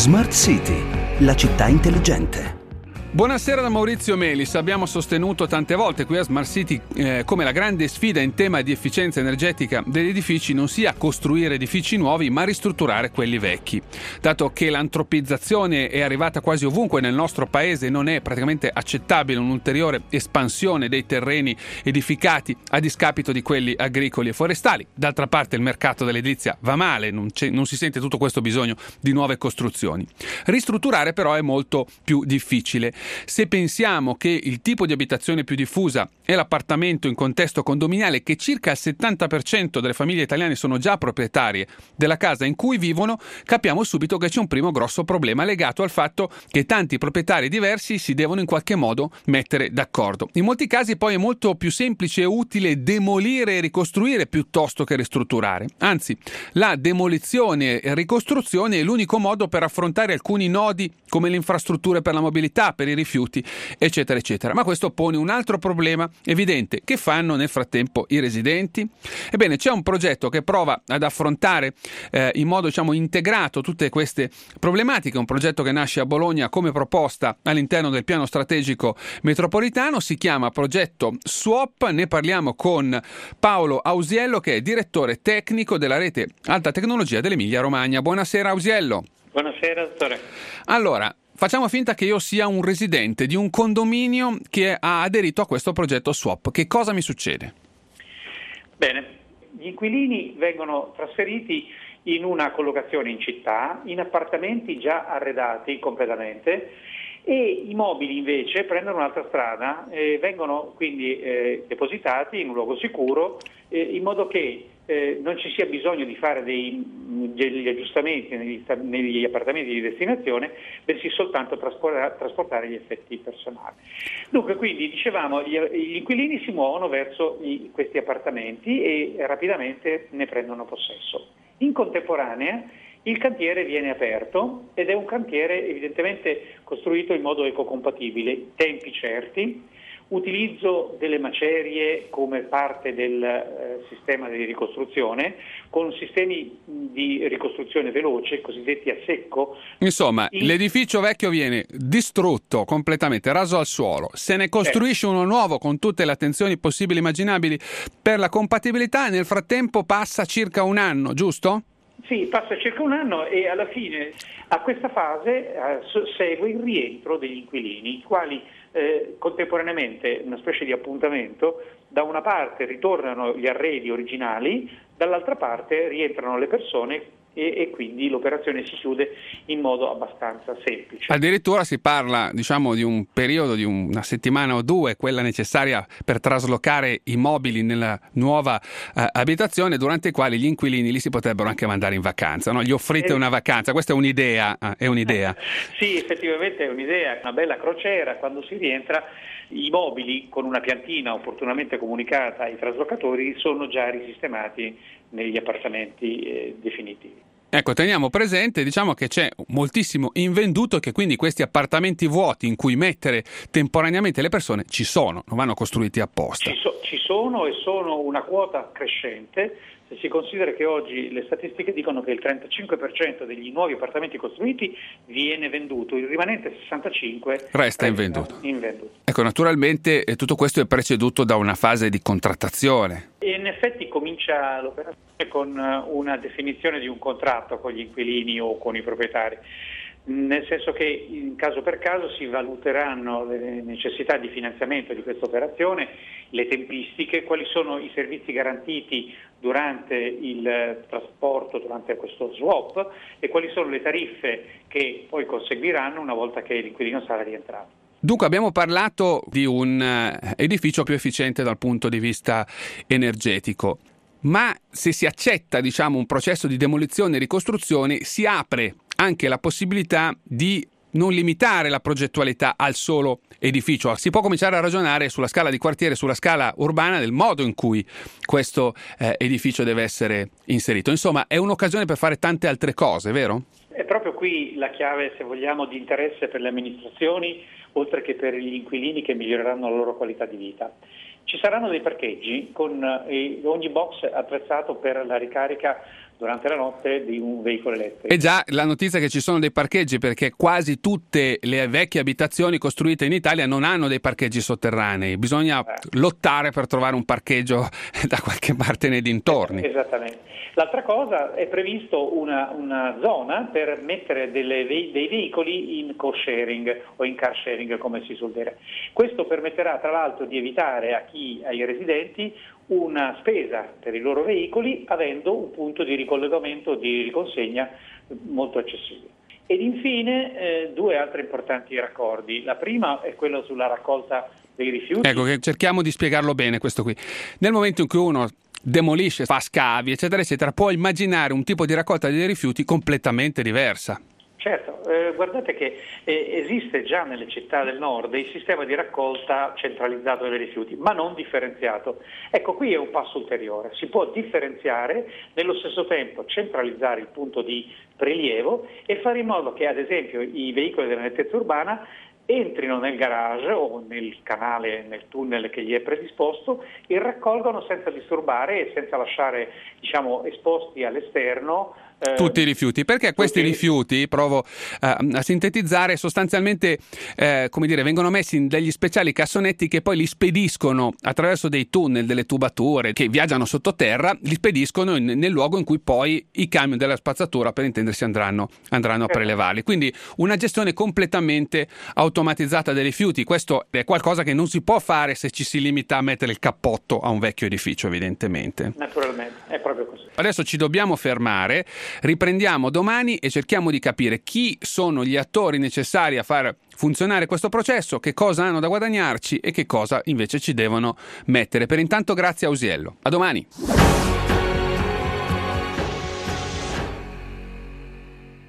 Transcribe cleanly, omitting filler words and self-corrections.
Smart City, la città intelligente. Buonasera da Maurizio Melis. Abbiamo sostenuto tante volte qui a Smart City come la grande sfida in tema di efficienza energetica degli edifici non sia costruire edifici nuovi ma ristrutturare quelli vecchi. Dato che l'antropizzazione è arrivata quasi ovunque nel nostro paese, non è praticamente accettabile un'ulteriore espansione dei terreni edificati a discapito di quelli agricoli e forestali. D'altra parte il mercato dell'edilizia va male, non si sente tutto questo bisogno di nuove costruzioni. Ristrutturare però è molto più difficile. Se pensiamo che il tipo di abitazione più diffusa è l'appartamento in contesto condominiale, che circa il 70% delle famiglie italiane sono già proprietarie della casa in cui vivono, capiamo subito che c'è un primo grosso problema legato al fatto che tanti proprietari diversi si devono in qualche modo mettere d'accordo. In molti casi poi è molto più semplice e utile demolire e ricostruire piuttosto che ristrutturare. Anzi, la demolizione e ricostruzione è l'unico modo per affrontare alcuni nodi come le infrastrutture per la mobilità, per i rifiuti, eccetera, eccetera. Ma questo pone un altro problema evidente. Che fanno nel frattempo i residenti? Ebbene, c'è un progetto che prova ad affrontare in modo, integrato tutte queste problematiche, un progetto che nasce a Bologna come proposta all'interno del piano strategico metropolitano, si chiama progetto SWAP. Ne parliamo con Paolo Ausiello, che è direttore tecnico della rete alta tecnologia dell'Emilia Romagna. Buonasera Ausiello. Buonasera dottore. Allora, facciamo finta che io sia un residente di un condominio che ha aderito a questo progetto SWAP. Che cosa mi succede? Bene, gli inquilini vengono trasferiti in una collocazione in città, in appartamenti già arredati completamente, e i mobili invece prendono un'altra strada e vengono quindi depositati in un luogo sicuro, in modo che non ci sia bisogno di fare degli aggiustamenti negli appartamenti di destinazione, bensì soltanto trasportare gli effetti personali. Dunque, quindi, dicevamo, gli inquilini si muovono verso questi appartamenti e rapidamente ne prendono possesso. In contemporanea il cantiere viene aperto ed è un cantiere evidentemente costruito in modo ecocompatibile, tempi certi, utilizzo delle macerie come parte del sistema di ricostruzione, con sistemi di ricostruzione veloce, cosiddetti a secco. Insomma, l'edificio vecchio viene distrutto completamente, raso al suolo, se ne costruisce uno nuovo con tutte le attenzioni possibili e immaginabili per la compatibilità, e nel frattempo passa circa un anno, giusto? Sì, passa circa un anno e alla fine a questa fase segue il rientro degli inquilini, i quali contemporaneamente, una specie di appuntamento, da una parte ritornano gli arredi originali, dall'altra parte rientrano le persone e quindi l'operazione si chiude in modo abbastanza semplice. Addirittura si parla, di un periodo di una settimana o due, quella necessaria per traslocare i mobili nella nuova abitazione, durante i quali gli inquilini li si potrebbero anche mandare in vacanza, no? Gli offrite una vacanza, questa è un'idea, Sì, effettivamente è un'idea, una bella crociera. Quando si rientra, i mobili con una piantina opportunamente comunicata ai traslocatori sono già risistemati negli appartamenti definitivi. Ecco, teniamo presente, che c'è moltissimo invenduto e che quindi questi appartamenti vuoti in cui mettere temporaneamente le persone ci sono, non vanno costruiti apposta. Ci sono e sono una quota crescente. Se si considera che oggi le statistiche dicono che il 35% degli nuovi appartamenti costruiti viene venduto, il rimanente 65% resta invenduto. Ecco, naturalmente tutto questo è preceduto da una fase di contrattazione. E in effetti comincia l'operazione con una definizione di un contratto con gli inquilini o con i proprietari, nel senso che in caso per caso si valuteranno le necessità di finanziamento di questa operazione, le tempistiche, quali sono i servizi garantiti durante il trasporto, durante questo swap, e quali sono le tariffe che poi conseguiranno una volta che l'inquilino sarà rientrato. Dunque abbiamo parlato di un edificio più efficiente dal punto di vista energetico, ma se si accetta un processo di demolizione e ricostruzione, si apre anche la possibilità di non limitare la progettualità al solo edificio. Si può cominciare a ragionare sulla scala di quartiere, sulla scala urbana, del modo in cui questo edificio deve essere inserito. Insomma, è un'occasione per fare tante altre cose, vero? È proprio qui la chiave, se vogliamo, di interesse per le amministrazioni, oltre che per gli inquilini che miglioreranno la loro qualità di vita. Ci saranno dei parcheggi con ogni box attrezzato per la ricarica durante la notte di un veicolo elettrico. E già la notizia è che ci sono dei parcheggi, perché quasi tutte le vecchie abitazioni costruite in Italia non hanno dei parcheggi sotterranei, bisogna lottare per trovare un parcheggio da qualche parte nei dintorni. Esattamente. L'altra cosa, è previsto una zona per mettere dei veicoli in co-sharing o in car sharing, come si suol dire. Questo permetterà tra l'altro di evitare ai residenti una spesa per i loro veicoli, avendo un punto di ricollegamento, di riconsegna molto accessibile. Ed infine due altri importanti raccordi. La prima è quello sulla raccolta dei rifiuti. Ecco, che cerchiamo di spiegarlo bene questo qui. Nel momento in cui uno demolisce, fa scavi, eccetera, eccetera, può immaginare un tipo di raccolta dei rifiuti completamente diversa. Certo, guardate che esiste già nelle città del nord il sistema di raccolta centralizzato dei rifiuti, ma non differenziato. Ecco, qui è un passo ulteriore, si può differenziare, nello stesso tempo centralizzare il punto di prelievo e fare in modo che ad esempio i veicoli della nettezza urbana entrino nel garage o nel canale, nel tunnel che gli è predisposto e raccolgono senza disturbare e senza lasciare, esposti all'esterno tutti i rifiuti, perché questi rifiuti, provo a sintetizzare, sostanzialmente vengono messi in degli speciali cassonetti che poi li spediscono attraverso dei tunnel, delle tubature che viaggiano sottoterra, li spediscono nel luogo in cui poi i camion della spazzatura, per intendersi, andranno a prelevarli. Quindi una gestione completamente automatizzata dei rifiuti. Questo è qualcosa che non si può fare se ci si limita a mettere il cappotto a un vecchio edificio, evidentemente. Naturalmente, è proprio così. Adesso ci dobbiamo fermare. Riprendiamo domani e cerchiamo di capire chi sono gli attori necessari a far funzionare questo processo, che cosa hanno da guadagnarci e che cosa invece ci devono mettere. Per intanto grazie a Ausiello. A domani.